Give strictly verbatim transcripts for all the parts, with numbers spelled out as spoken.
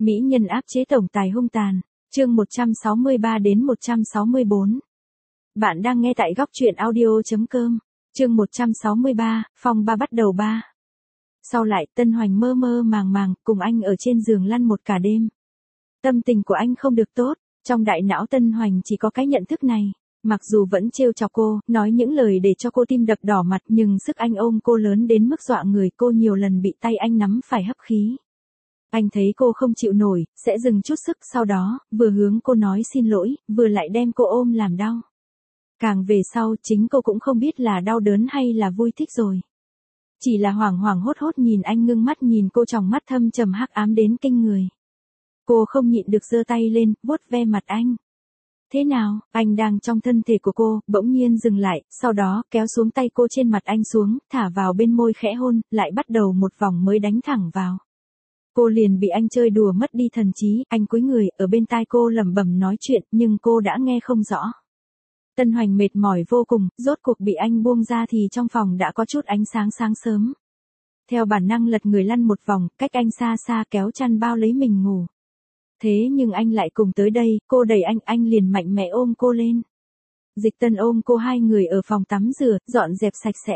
Mỹ nhân áp chế tổng tài hung tàn, chương một trăm sáu mươi ba đến một trăm sáu mươi bốn. Bạn đang nghe tại góc truyện audio chấm com, chương một trăm sáu mươi ba, phong ba bắt đầu ba. Sau lại Tân Hoành mơ mơ màng màng cùng anh ở trên giường lăn một cả đêm. Tâm tình của anh không được tốt, trong đại não Tân Hoành chỉ có cái nhận thức này. Mặc dù vẫn trêu chọc cô, nói những lời để cho cô tim đập đỏ mặt, nhưng sức anh ôm cô lớn đến mức dọa người, cô nhiều lần bị tay anh nắm phải hấp khí. Anh thấy cô không chịu nổi, sẽ dừng chút sức, sau đó, vừa hướng cô nói xin lỗi, vừa lại đem cô ôm làm đau. Càng về sau, chính cô cũng không biết là đau đớn hay là vui thích rồi. Chỉ là hoảng hoảng hốt hốt nhìn anh, ngưng mắt nhìn cô, tròng mắt thâm trầm hắc ám đến kinh người. Cô không nhịn được giơ tay lên, vuốt ve mặt anh. Thế nào, anh đang trong thân thể của cô, bỗng nhiên dừng lại, sau đó kéo xuống tay cô trên mặt anh xuống, thả vào bên môi khẽ hôn, lại bắt đầu một vòng mới đánh thẳng vào. Cô liền bị anh chơi đùa mất đi thần trí, anh cúi người, ở bên tai cô lẩm bẩm nói chuyện, nhưng cô đã nghe không rõ. Tân Hoành mệt mỏi vô cùng, rốt cuộc bị anh buông ra thì trong phòng đã có chút ánh sáng sáng sớm. Theo bản năng lật người lăn một vòng, cách anh xa xa kéo chăn bao lấy mình ngủ. Thế nhưng anh lại cùng tới đây, cô đẩy anh, anh liền mạnh mẽ ôm cô lên. Dịch Tân ôm cô, hai người ở phòng tắm rửa, dọn dẹp sạch sẽ.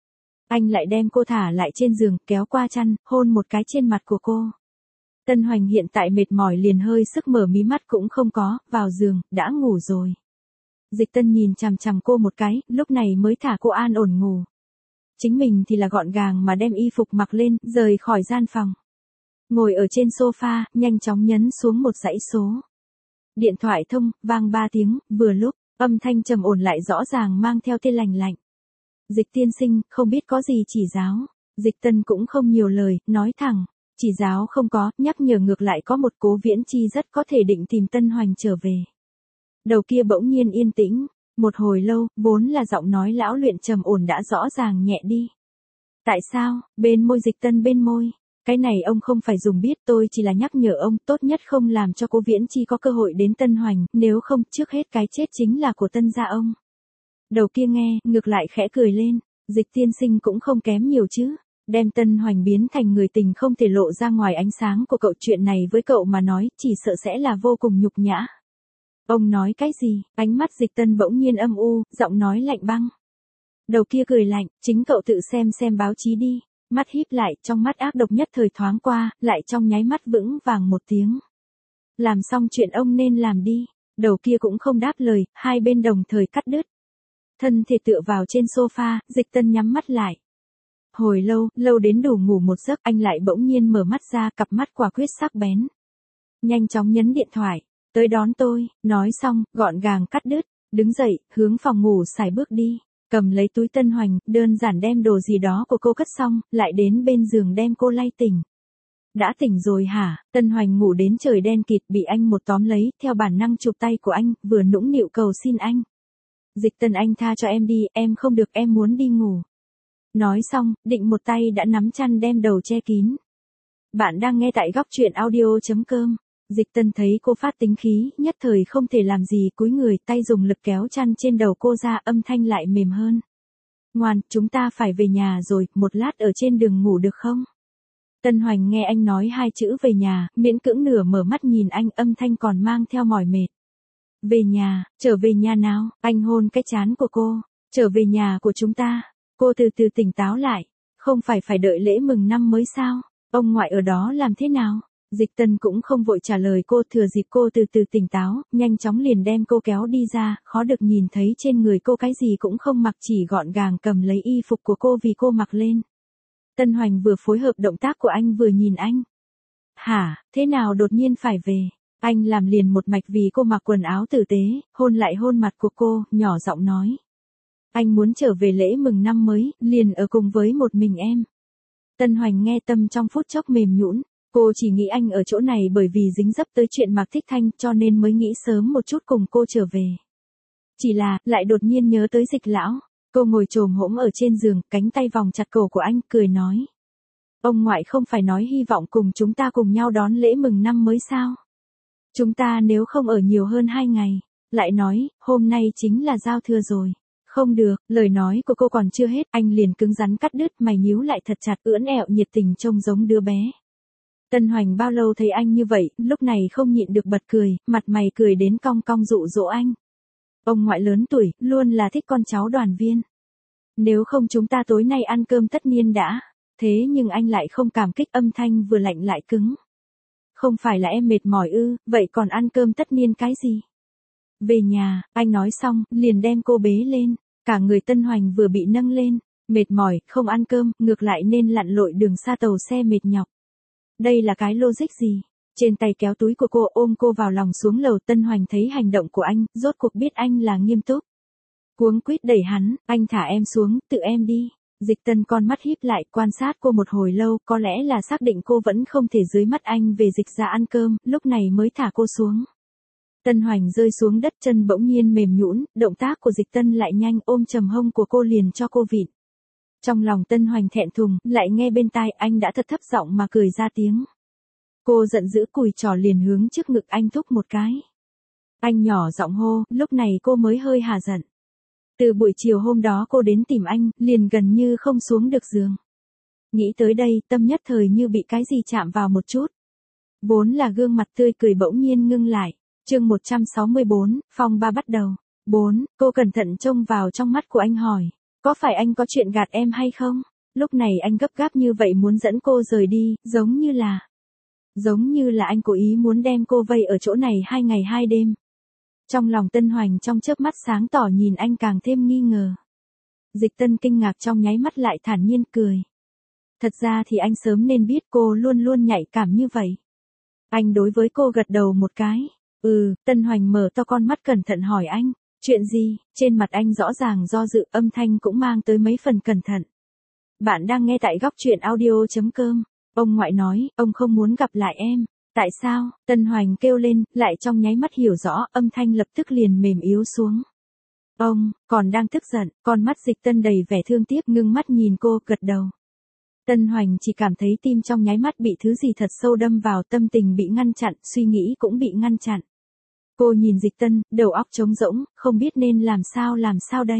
Anh lại đem cô thả lại trên giường, kéo qua chăn, hôn một cái trên mặt của cô. Tân Hoành hiện tại mệt mỏi liền hơi sức mở mí mắt cũng không có, vào giường, đã ngủ rồi. Dịch Tân nhìn chằm chằm cô một cái, lúc này mới thả cô an ổn ngủ. Chính mình thì là gọn gàng mà đem y phục mặc lên, rời khỏi gian phòng. Ngồi ở trên sofa, nhanh chóng nhấn xuống một dãy số. Điện thoại thông, vang ba tiếng, vừa lúc, âm thanh trầm ổn lại rõ ràng mang theo tia lạnh lạnh. Dịch tiên sinh, không biết có gì chỉ giáo. Dịch Tân cũng không nhiều lời, nói thẳng. Chỉ giáo không có, nhắc nhở ngược lại có một Cố Viễn Chi rất có thể định tìm Tân Hoành trở về. Đầu kia bỗng nhiên yên tĩnh. Một hồi lâu, vốn là giọng nói lão luyện trầm ổn đã rõ ràng nhẹ đi. Tại sao, bên môi Dịch Tân bên môi. Cái này ông không phải dùng biết, tôi chỉ là nhắc nhở ông, tốt nhất không làm cho Cố Viễn Chi có cơ hội đến Tân Hoành, nếu không, trước hết cái chết chính là của Tân gia ông. Đầu kia nghe, ngược lại khẽ cười lên, Dịch tiên sinh cũng không kém nhiều chứ, đem Tân Hoành biến thành người tình không thể lộ ra ngoài ánh sáng của cậu, chuyện này với cậu mà nói, chỉ sợ sẽ là vô cùng nhục nhã. Ông nói cái gì? Ánh mắt Dịch Tân bỗng nhiên âm u, giọng nói lạnh băng. Đầu kia cười lạnh, chính cậu tự xem xem báo chí đi. Mắt híp lại, trong mắt ác độc nhất thời thoáng qua, lại trong nháy mắt vững vàng một tiếng. Làm xong chuyện ông nên làm đi. Đầu kia cũng không đáp lời, hai bên đồng thời cắt đứt. Thân thể tựa vào trên sofa, Dịch Tân nhắm mắt lại. Hồi lâu, lâu đến đủ ngủ một giấc, anh lại bỗng nhiên mở mắt ra, cặp mắt quả quyết sắc bén. Nhanh chóng nhấn điện thoại, tới đón tôi, nói xong, gọn gàng cắt đứt, đứng dậy, hướng phòng ngủ xài bước đi. Cầm lấy túi Tân Hoành, đơn giản đem đồ gì đó của cô cất xong, lại đến bên giường đem cô lay tỉnh. Đã tỉnh rồi hả? Tân Hoành ngủ đến trời đen kịt, bị anh một tóm lấy, theo bản năng chụp tay của anh, vừa nũng nịu cầu xin anh. Dịch Tân, anh tha cho em đi, em không được, em muốn đi ngủ. Nói xong, định một tay đã nắm chăn đem đầu che kín. Bạn đang nghe tại góc truyện audio chấm com. Dịch Tân thấy cô phát tính khí, nhất thời không thể làm gì, cúi người, tay dùng lực kéo chăn trên đầu cô ra, âm thanh lại mềm hơn. Ngoan, chúng ta phải về nhà rồi, một lát ở trên đường ngủ được không? Tân Hoành nghe anh nói hai chữ về nhà, miễn cưỡng nửa mở mắt nhìn anh, âm thanh còn mang theo mỏi mệt. Về nhà, trở về nhà nào? Anh hôn cái trán của cô. Trở về nhà của chúng ta. Cô từ từ tỉnh táo lại. Không phải phải đợi lễ mừng năm mới sao? Ông ngoại ở đó làm thế nào? Dịch Tân cũng không vội trả lời cô, thừa dịp cô từ từ tỉnh táo, nhanh chóng liền đem cô kéo đi ra, khó được nhìn thấy trên người cô cái gì cũng không mặc, chỉ gọn gàng cầm lấy y phục của cô vì cô mặc lên. Tân Hoành vừa phối hợp động tác của anh vừa nhìn anh. Hả, thế nào đột nhiên phải về? Anh làm liền một mạch vì cô mặc quần áo tử tế, hôn lại hôn mặt của cô, nhỏ giọng nói. Anh muốn trở về lễ mừng năm mới, liền ở cùng với một mình em. Tân Hoành nghe tâm trong phút chốc mềm nhũn. Cô chỉ nghĩ anh ở chỗ này bởi vì dính dấp tới chuyện Mạc Thích Thanh, cho nên mới nghĩ sớm một chút cùng cô trở về. Chỉ là, lại đột nhiên nhớ tới Dịch lão. Cô ngồi chồm hổm ở trên giường, cánh tay vòng chặt cổ của anh, cười nói. Ông ngoại không phải nói hy vọng cùng chúng ta cùng nhau đón lễ mừng năm mới sao? Chúng ta nếu không ở nhiều hơn hai ngày, lại nói, hôm nay chính là giao thừa rồi. Không được, lời nói của cô còn chưa hết, anh liền cứng rắn cắt đứt, mày nhíu lại thật chặt, ưỡn ẹo nhiệt tình trông giống đứa bé. Tân Hoành bao lâu thấy anh như vậy, lúc này không nhịn được bật cười, mặt mày cười đến cong cong dụ dỗ anh. Ông ngoại lớn tuổi, luôn là thích con cháu đoàn viên. Nếu không chúng ta tối nay ăn cơm tất niên đã. Thế nhưng anh lại không cảm kích, âm thanh vừa lạnh lại cứng. Không phải là em mệt mỏi ư, vậy còn ăn cơm tất niên cái gì? Về nhà, anh nói xong, liền đem cô bế lên. Cả người Tân Hoành vừa bị nâng lên, mệt mỏi, không ăn cơm, ngược lại nên lặn lội đường xa tàu xe mệt nhọc. Đây là cái logic gì? Trên tay kéo túi của cô, ôm cô vào lòng xuống lầu. Tân Hoành thấy hành động của anh, rốt cuộc biết anh là nghiêm túc. Cuống quýt đẩy hắn, anh thả em xuống, tự em đi. Dịch Tân con mắt híp lại, quan sát cô một hồi lâu, có lẽ là xác định cô vẫn không thể dưới mắt anh về dịch ra ăn cơm, lúc này mới thả cô xuống. Tân Hoành rơi xuống đất, chân bỗng nhiên mềm nhũn, động tác của Dịch Tân lại nhanh, ôm chầm hông của cô liền cho cô vịn. Trong lòng Tân Hoành thẹn thùng, lại nghe bên tai anh đã thật thấp giọng mà cười ra tiếng. Cô giận dữ cùi trỏ liền hướng trước ngực anh thúc một cái. Anh nhỏ giọng hô, lúc này cô mới hơi hà giận. Từ buổi chiều hôm đó cô đến tìm anh, liền gần như không xuống được giường. Nghĩ tới đây, tâm nhất thời như bị cái gì chạm vào một chút. Vốn là gương mặt tươi cười bỗng nhiên ngưng lại. Chương một trăm sáu mươi bốn, phong ba bắt đầu. bốn, cô cẩn thận trông vào trong mắt của anh hỏi. Có phải anh có chuyện gạt em hay không? Lúc này anh gấp gáp như vậy muốn dẫn cô rời đi, giống như là... Giống như là anh cố ý muốn đem cô vây ở chỗ này hai ngày hai đêm. Trong lòng Tân Hoành trong chớp mắt sáng tỏ nhìn anh càng thêm nghi ngờ. Dịch Tân kinh ngạc trong nháy mắt lại thản nhiên cười. Thật ra thì anh sớm nên biết cô luôn luôn nhạy cảm như vậy. Anh đối với cô gật đầu một cái. Ừ, Tân Hoành mở to con mắt cẩn thận hỏi anh. Chuyện gì? Trên mặt anh rõ ràng do dự, âm thanh cũng mang tới mấy phần cẩn thận. Bạn đang nghe tại góc truyện audio.com. Ông ngoại nói, ông không muốn gặp lại em. Tại sao? Tân Hoành kêu lên, lại trong nháy mắt hiểu rõ, âm thanh lập tức liền mềm yếu xuống. Ông, còn đang tức giận, con mắt Dịch Tân đầy vẻ thương tiếc, ngưng mắt nhìn cô, gật đầu. Tân Hoành chỉ cảm thấy tim trong nháy mắt bị thứ gì thật sâu đâm vào, tâm tình bị ngăn chặn, suy nghĩ cũng bị ngăn chặn. Cô nhìn Dịch Tân, đầu óc trống rỗng, không biết nên làm sao làm sao đây.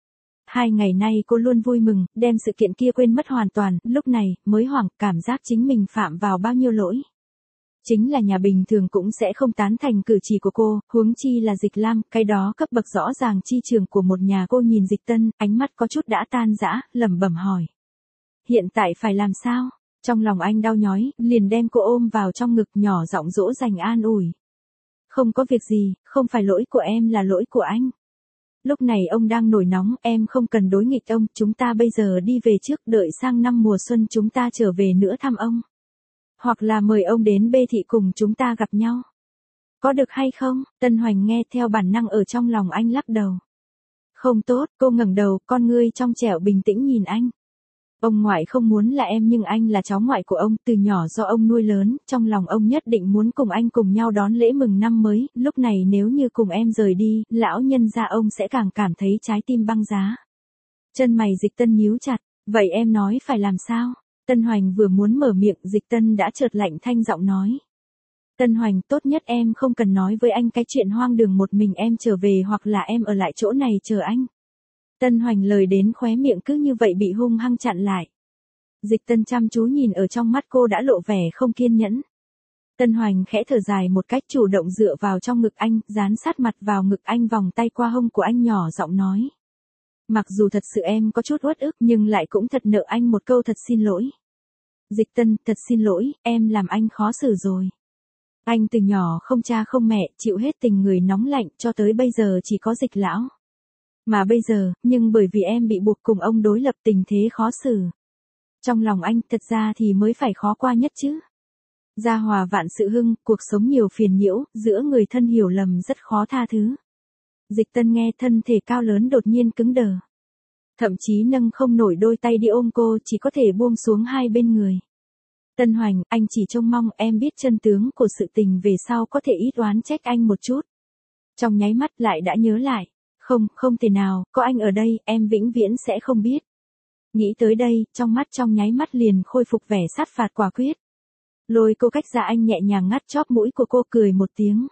Hai ngày nay cô luôn vui mừng, đem sự kiện kia quên mất hoàn toàn, lúc này, mới hoảng, cảm giác chính mình phạm vào bao nhiêu lỗi. Chính là nhà bình thường cũng sẽ không tán thành cử chỉ của cô, huống chi là Dịch Lam, cái đó cấp bậc rõ ràng chi trường của một nhà. Cô nhìn Dịch Tân, ánh mắt có chút đã tan rã, lẩm bẩm hỏi. Hiện tại phải làm sao? Trong lòng anh đau nhói, liền đem cô ôm vào trong ngực, nhỏ giọng dỗ dành an ủi. Không có việc gì, không phải lỗi của em là lỗi của anh. Lúc này ông đang nổi nóng, em không cần đối nghịch ông, chúng ta bây giờ đi về trước, đợi sang năm mùa xuân chúng ta trở về nữa thăm ông. Hoặc là mời ông đến Bê Thị cùng chúng ta gặp nhau. Có được hay không? Tân Hoành nghe theo bản năng ở trong lòng anh lắc đầu. Không tốt, cô ngẩng đầu, con ngươi trong trẻo bình tĩnh nhìn anh. Ông ngoại không muốn là em nhưng anh là cháu ngoại của ông, từ nhỏ do ông nuôi lớn, trong lòng ông nhất định muốn cùng anh cùng nhau đón lễ mừng năm mới, lúc này nếu như cùng em rời đi, lão nhân gia ông sẽ càng cảm thấy trái tim băng giá. Chân mày Dịch Tân nhíu chặt, vậy em nói phải làm sao? Tân Hoành vừa muốn mở miệng, Dịch Tân đã chợt lạnh thanh giọng nói. Tân Hoành, tốt nhất em không cần nói với anh cái chuyện hoang đường một mình em trở về hoặc là em ở lại chỗ này chờ anh. Tân Hoành lời đến khóe miệng cứ như vậy bị hung hăng chặn lại. Dịch Tân chăm chú nhìn ở trong mắt cô đã lộ vẻ không kiên nhẫn. Tân Hoành khẽ thở dài một cách chủ động dựa vào trong ngực anh, dán sát mặt vào ngực anh, vòng tay qua hông của anh, nhỏ giọng nói. Mặc dù thật sự em có chút uất ức nhưng lại cũng thật nợ anh một câu thật xin lỗi. Dịch Tân, thật xin lỗi, em làm anh khó xử rồi. Anh từ nhỏ không cha không mẹ, chịu hết tình người nóng lạnh, cho tới bây giờ chỉ có Dịch lão. Mà bây giờ, nhưng bởi vì em bị buộc cùng ông đối lập, tình thế khó xử. Trong lòng anh, thật ra thì mới phải khó qua nhất chứ. Gia hòa vạn sự hưng, cuộc sống nhiều phiền nhiễu, giữa người thân hiểu lầm rất khó tha thứ. Dịch Tân nghe, thân thể cao lớn đột nhiên cứng đờ. Thậm chí nâng không nổi đôi tay đi ôm cô, chỉ có thể buông xuống hai bên người. Tân Hoành, anh chỉ trông mong em biết chân tướng của sự tình về sau có thể ít oán trách anh một chút. Trong nháy mắt lại đã nhớ lại. Không, không thể nào, có anh ở đây, em vĩnh viễn sẽ không biết. Nghĩ tới đây, trong mắt trong nháy mắt liền khôi phục vẻ sát phạt quả quyết. Lôi cô cách ra, anh nhẹ nhàng ngắt chóp mũi của cô, cười một tiếng.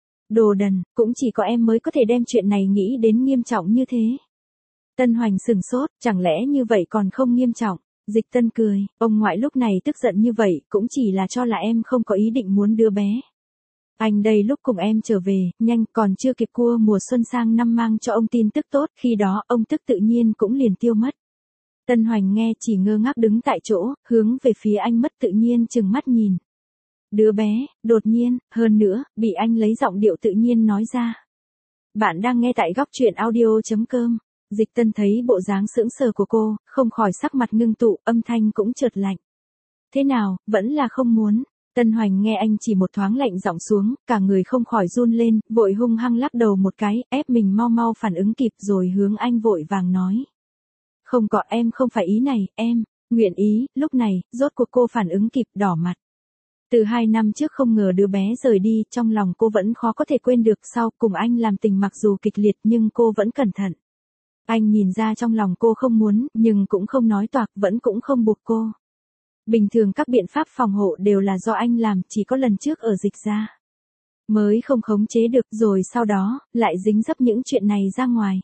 Đồ đần, cũng chỉ có em mới có thể đem chuyện này nghĩ đến nghiêm trọng như thế. Tân Hoành sừng sốt, chẳng lẽ như vậy còn không nghiêm trọng? Dịch Tân cười, ông ngoại lúc này tức giận như vậy cũng chỉ là cho là em không có ý định muốn đứa bé. Anh đây lúc cùng em trở về, nhanh còn chưa kịp cua mùa xuân sang năm mang cho ông tin tức tốt, khi đó ông tức tự nhiên cũng liền tiêu mất. Tân Hoành nghe chỉ ngơ ngác đứng tại chỗ, hướng về phía anh mất tự nhiên chừng mắt nhìn. Đứa bé, đột nhiên, hơn nữa, bị anh lấy giọng điệu tự nhiên nói ra. Bạn đang nghe tại góc truyện audio.com. Dịch Tân thấy bộ dáng sững sờ của cô, không khỏi sắc mặt ngưng tụ, âm thanh cũng chợt lạnh. Thế nào, vẫn là không muốn. Tân Hoành nghe anh chỉ một thoáng lạnh giọng xuống, cả người không khỏi run lên, vội hung hăng lắc đầu một cái, ép mình mau mau phản ứng kịp rồi hướng anh vội vàng nói. Không có, em không phải ý này, em, nguyện ý. Lúc này, rốt cuộc cô phản ứng kịp, đỏ mặt. Từ hai năm trước không ngờ đứa bé rời đi, trong lòng cô vẫn khó có thể quên được, sau cùng anh làm tình mặc dù kịch liệt nhưng cô vẫn cẩn thận. Anh nhìn ra trong lòng cô không muốn, nhưng cũng không nói toạc, vẫn cũng không buộc cô. Bình thường các biện pháp phòng hộ đều là do anh làm, chỉ có lần trước ở Dịch ra mới không khống chế được, rồi sau đó, lại dính dấp những chuyện này ra ngoài.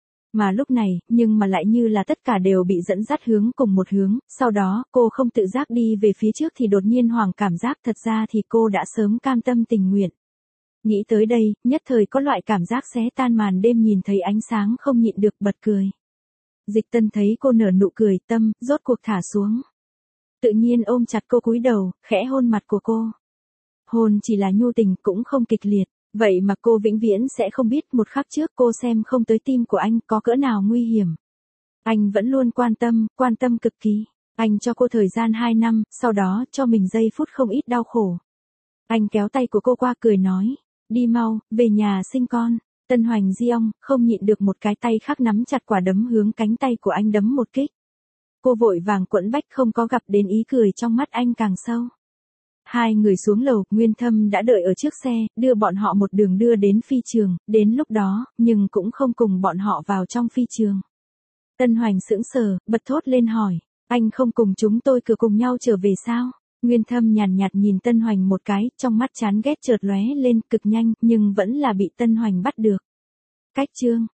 Mà lúc này, nhưng mà lại như là tất cả đều bị dẫn dắt hướng cùng một hướng, sau đó, cô không tự giác đi về phía trước thì đột nhiên hoảng cảm giác, thật ra thì cô đã sớm cam tâm tình nguyện. Nghĩ tới đây, nhất thời có loại cảm giác xé tan màn đêm nhìn thấy ánh sáng không nhịn được bật cười. Dịch Tân thấy cô nở nụ cười, tâm, rốt cuộc thả xuống. Tự nhiên ôm chặt cô cúi đầu, khẽ hôn mặt của cô. Hôn chỉ là nhu tình, cũng không kịch liệt. Vậy mà cô vĩnh viễn sẽ không biết một khắc trước cô xem không tới tim của anh có cỡ nào nguy hiểm. Anh vẫn luôn quan tâm, quan tâm cực kỳ. Anh cho cô thời gian hai năm, sau đó cho mình giây phút không ít đau khổ. Anh kéo tay của cô qua cười nói, đi mau, về nhà sinh con. Tân Hoành di ong, không nhịn được một cái tay khác nắm chặt quả đấm hướng cánh tay của anh đấm một kích. Cô vội vàng quẫn bách không có gặp đến ý cười trong mắt anh càng sâu. Hai người xuống lầu, Nguyên Thâm đã đợi ở trước xe, đưa bọn họ một đường đưa đến phi trường, đến lúc đó, nhưng cũng không cùng bọn họ vào trong phi trường. Tân Hoành sững sờ, bật thốt lên hỏi, anh không cùng chúng tôi cứ cùng nhau trở về sao? Nguyên Thâm nhàn nhạt nhìn Tân Hoành một cái, trong mắt chán ghét chợt lóe lên cực nhanh, nhưng vẫn là bị Tân Hoành bắt được. Cách chương